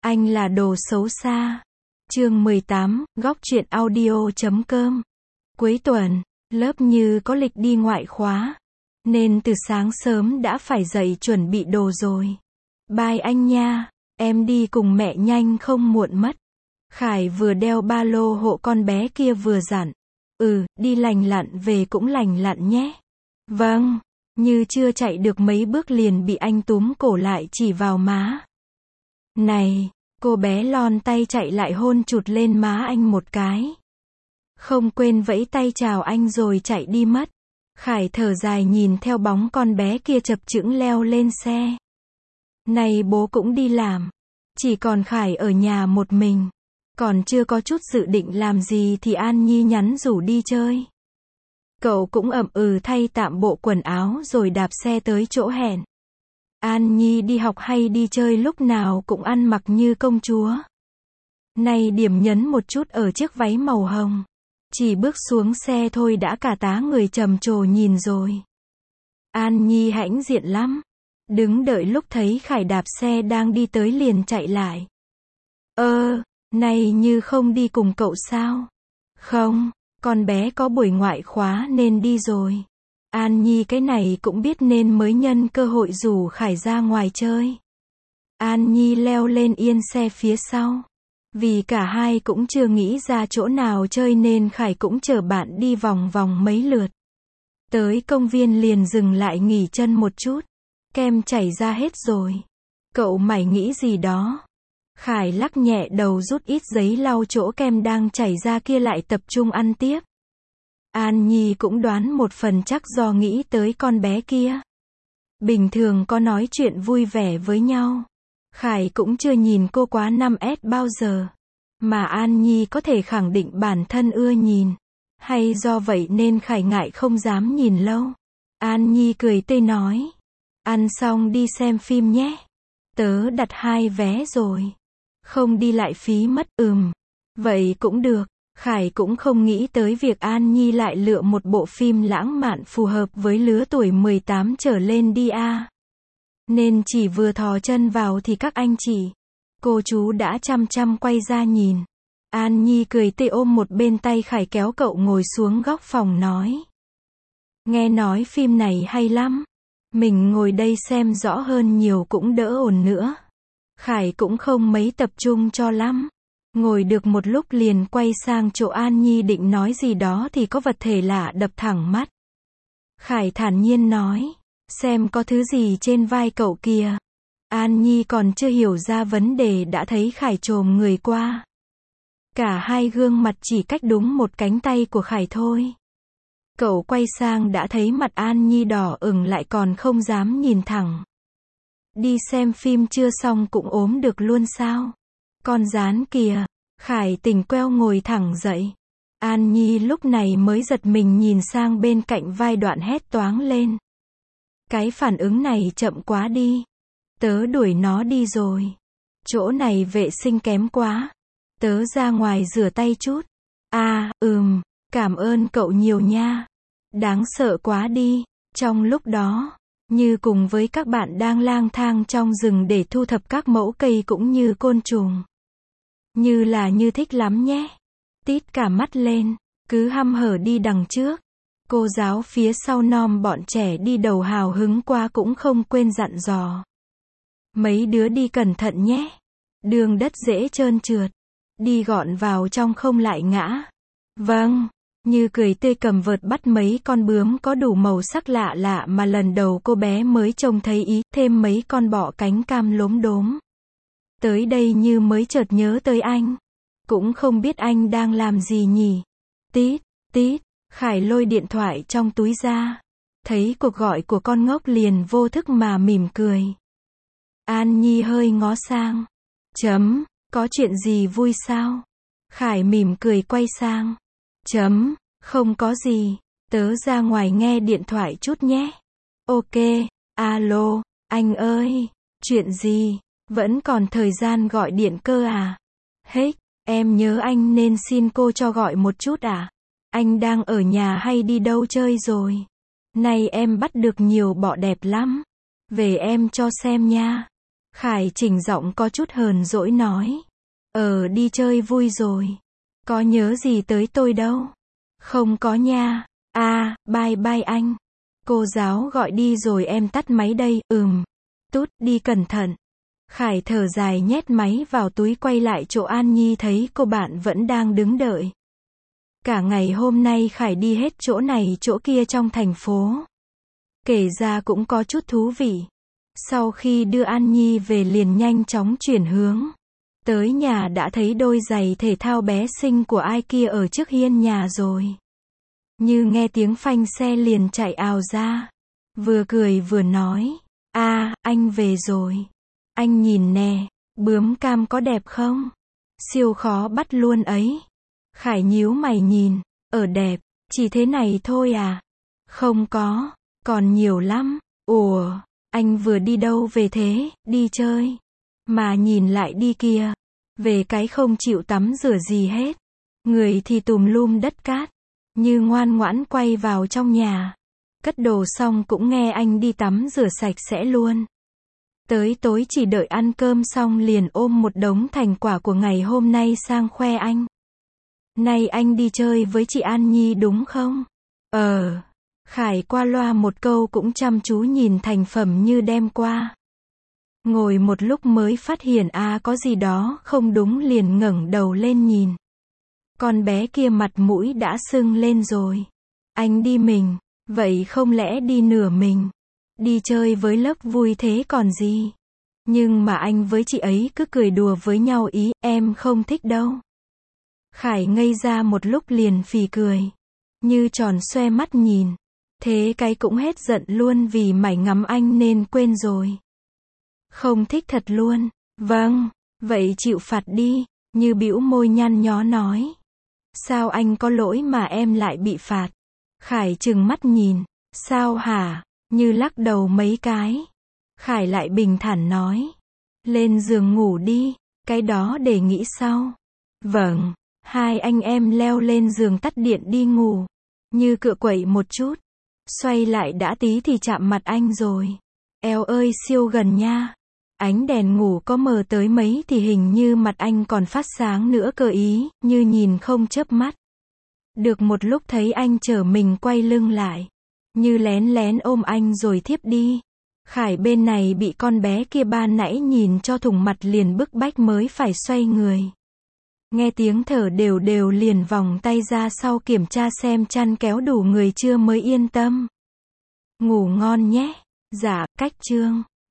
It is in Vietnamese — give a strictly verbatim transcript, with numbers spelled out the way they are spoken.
Anh là đồ xấu xa. Chương mười tám, góc truyện audio chấm com. Cuối tuần, lớp Như có lịch đi ngoại khóa, nên từ sáng sớm đã phải dậy chuẩn bị đồ rồi. Bye anh nha, em đi cùng mẹ nhanh không muộn mất. Khải vừa đeo ba lô hộ con bé kia vừa dặn. Ừ, đi lành lặn về cũng lành lặn nhé. Vâng. Như chưa chạy được mấy bước liền bị anh túm cổ lại chỉ vào má. Này, cô bé lon tay chạy lại hôn chụt lên má anh một cái. Không quên vẫy tay chào anh rồi chạy đi mất. Khải thở dài nhìn theo bóng con bé kia chập chững leo lên xe. Này bố cũng đi làm. Chỉ còn Khải ở nhà một mình. Còn chưa có chút dự định làm gì thì An Nhi nhắn rủ đi chơi. Cậu cũng ậm ừ thay tạm bộ quần áo rồi đạp xe tới chỗ hẹn. An Nhi đi học hay đi chơi lúc nào cũng ăn mặc như công chúa. Nay điểm nhấn một chút ở chiếc váy màu hồng. Chỉ bước xuống xe thôi đã cả tá người trầm trồ nhìn rồi. An Nhi hãnh diện lắm. Đứng đợi lúc thấy Khải đạp xe đang đi tới liền chạy lại. Ơ, này Như không đi cùng cậu sao? Không. Con bé có buổi ngoại khóa nên đi rồi. An Nhi cái này cũng biết nên mới nhân cơ hội rủ Khải ra ngoài chơi. An Nhi leo lên yên xe phía sau. Vì cả hai cũng chưa nghĩ ra chỗ nào chơi nên Khải cũng chở bạn đi vòng vòng mấy lượt. Tới công viên liền dừng lại nghỉ chân một chút. Kem chảy ra hết rồi. Cậu mày nghĩ gì đó? Khải lắc nhẹ đầu rút ít giấy lau chỗ kem đang chảy ra kia lại tập trung ăn tiếp. An Nhi cũng đoán một phần chắc do nghĩ tới con bé kia. Bình thường có nói chuyện vui vẻ với nhau. Khải cũng chưa nhìn cô quá năm S bao giờ. Mà An Nhi có thể khẳng định bản thân ưa nhìn. Hay do vậy nên Khải ngại không dám nhìn lâu. An Nhi cười tươi nói. Ăn xong đi xem phim nhé. Tớ đặt hai vé rồi. Không đi lại phí mất. Ừm. Vậy cũng được. Khải cũng không nghĩ tới việc An Nhi lại lựa một bộ phim lãng mạn phù hợp với lứa tuổi mười tám trở lên đi à. Nên chỉ vừa thò chân vào thì các anh chị, cô chú đã chăm chăm quay ra nhìn. An Nhi cười tươi ôm một bên tay Khải kéo cậu ngồi xuống góc phòng nói. Nghe nói phim này hay lắm. Mình ngồi đây xem rõ hơn nhiều cũng đỡ ồn nữa. Khải cũng không mấy tập trung cho lắm. Ngồi được một lúc liền quay sang chỗ An Nhi định nói gì đó thì có vật thể lạ đập thẳng mắt. Khải thản nhiên nói. Xem có thứ gì trên vai cậu kìa. An Nhi còn chưa hiểu ra vấn đề đã thấy Khải chồm người qua. Cả hai gương mặt chỉ cách đúng một cánh tay của Khải thôi. Cậu quay sang đã thấy mặt An Nhi đỏ ửng lại còn không dám nhìn thẳng. Đi xem phim chưa xong cũng ốm được luôn sao? Con rán kìa. Khải tỉnh queo ngồi thẳng dậy. An Nhi lúc này mới giật mình nhìn sang bên cạnh vai Đoạn hét toáng lên. Cái phản ứng này chậm quá đi. Tớ đuổi nó đi rồi. Chỗ này vệ sinh kém quá. Tớ ra ngoài rửa tay chút. À, ừm, cảm ơn cậu nhiều nha. Đáng sợ quá đi. Trong lúc đó, Như cùng với các bạn đang lang thang trong rừng để thu thập các mẫu cây cũng như côn trùng. Như là Như thích lắm nhé. Tít cả mắt lên, cứ hăm hở đi đằng trước. Cô giáo phía sau nom bọn trẻ đi đầu hào hứng qua cũng không quên dặn dò. Mấy đứa đi cẩn thận nhé. Đường đất dễ trơn trượt. Đi gọn vào trong không lại ngã. Vâng. Như cười tươi cầm vợt bắt mấy con bướm có đủ màu sắc lạ lạ mà lần đầu cô bé mới trông thấy ý, thêm mấy con bọ cánh cam lốm đốm. Tới đây Như mới chợt nhớ tới anh. Cũng không biết anh đang làm gì nhỉ. Tít, tít, Khải lôi điện thoại trong túi ra. Thấy cuộc gọi của con ngốc liền vô thức mà mỉm cười. An Nhi hơi ngó sang. Chấm, có chuyện gì vui sao? Khải mỉm cười quay sang. Chấm, không có gì. Tớ ra ngoài nghe điện thoại chút nhé. Ok, alo, anh ơi. Chuyện gì? Vẫn còn thời gian gọi điện cơ à? Hết, em nhớ anh nên xin cô cho gọi một chút à? Anh đang ở nhà hay đi đâu chơi rồi? Nay em bắt được nhiều bọ đẹp lắm. Về em cho xem nha. Khải chỉnh giọng có chút hờn dỗi nói. Ờ đi chơi vui rồi. Có nhớ gì tới tôi đâu. Không có nha. À, bye bye anh. Cô giáo gọi đi rồi em tắt máy đây, ừm. Tút, đi cẩn thận. Khải thở dài nhét máy vào túi quay lại chỗ An Nhi thấy cô bạn vẫn đang đứng đợi. Cả ngày hôm nay Khải đi hết chỗ này chỗ kia trong thành phố. Kể ra cũng có chút thú vị. Sau khi đưa An Nhi về liền nhanh chóng chuyển hướng. Tới nhà đã thấy đôi giày thể thao bé xinh của ai kia ở trước hiên nhà rồi. Như nghe tiếng phanh xe liền chạy ào ra. Vừa cười vừa nói. À, anh về rồi. Anh nhìn nè, bướm cam có đẹp không? Siêu khó bắt luôn ấy. Khải nhíu mày nhìn. Ở đẹp, chỉ thế này thôi à? Không có, còn nhiều lắm. Ủa, anh vừa đi đâu về thế, đi chơi. Mà nhìn lại đi kia. Về cái không chịu tắm rửa gì hết. Người thì tùm lum đất cát. Như ngoan ngoãn quay vào trong nhà. Cất đồ xong cũng nghe anh đi tắm rửa sạch sẽ luôn. Tới tối chỉ đợi ăn cơm xong liền ôm một đống thành quả của ngày hôm nay sang khoe anh. Nay anh đi chơi với chị An Nhi đúng không? Ờ. Khải qua loa một câu cũng chăm chú nhìn thành phẩm như đem qua. Ngồi một lúc mới phát hiện à có gì đó không đúng liền ngẩng đầu lên nhìn. Con bé kia mặt mũi đã sưng lên rồi. Anh đi mình, vậy không lẽ đi nửa mình? Đi chơi với lớp vui thế còn gì? Nhưng mà anh với chị ấy cứ cười đùa với nhau ý, em không thích đâu. Khải ngây ra một lúc liền phì cười. Như tròn xoe mắt nhìn. Thế cái cũng hết giận luôn vì mải ngắm anh nên quên rồi. Không thích thật luôn. Vâng, vậy chịu phạt đi. Như bĩu môi nhăn nhó nói. Sao anh có lỗi mà em lại bị phạt? Khải trừng mắt nhìn. Sao hả? Như lắc đầu mấy cái. Khải lại bình thản nói. Lên giường ngủ đi. Cái đó để nghĩ sau. Vâng. Hai anh em leo lên giường tắt điện đi ngủ. Như cựa quậy một chút. Xoay lại đã tí thì chạm mặt anh rồi. Eo ơi siêu gần nha. Ánh đèn ngủ có mờ tới mấy thì hình như mặt anh còn phát sáng nữa cơ ý, như nhìn không chớp mắt. Được một lúc thấy anh chở mình quay lưng lại. Như lén lén ôm anh rồi thiếp đi. Khải bên này bị con bé kia ban nãy nhìn cho thủng mặt liền bức bách mới phải xoay người. Nghe tiếng thở đều đều liền vòng tay ra sau kiểm tra xem chăn kéo đủ người chưa mới yên tâm. Ngủ ngon nhé. Dạ, cách chương.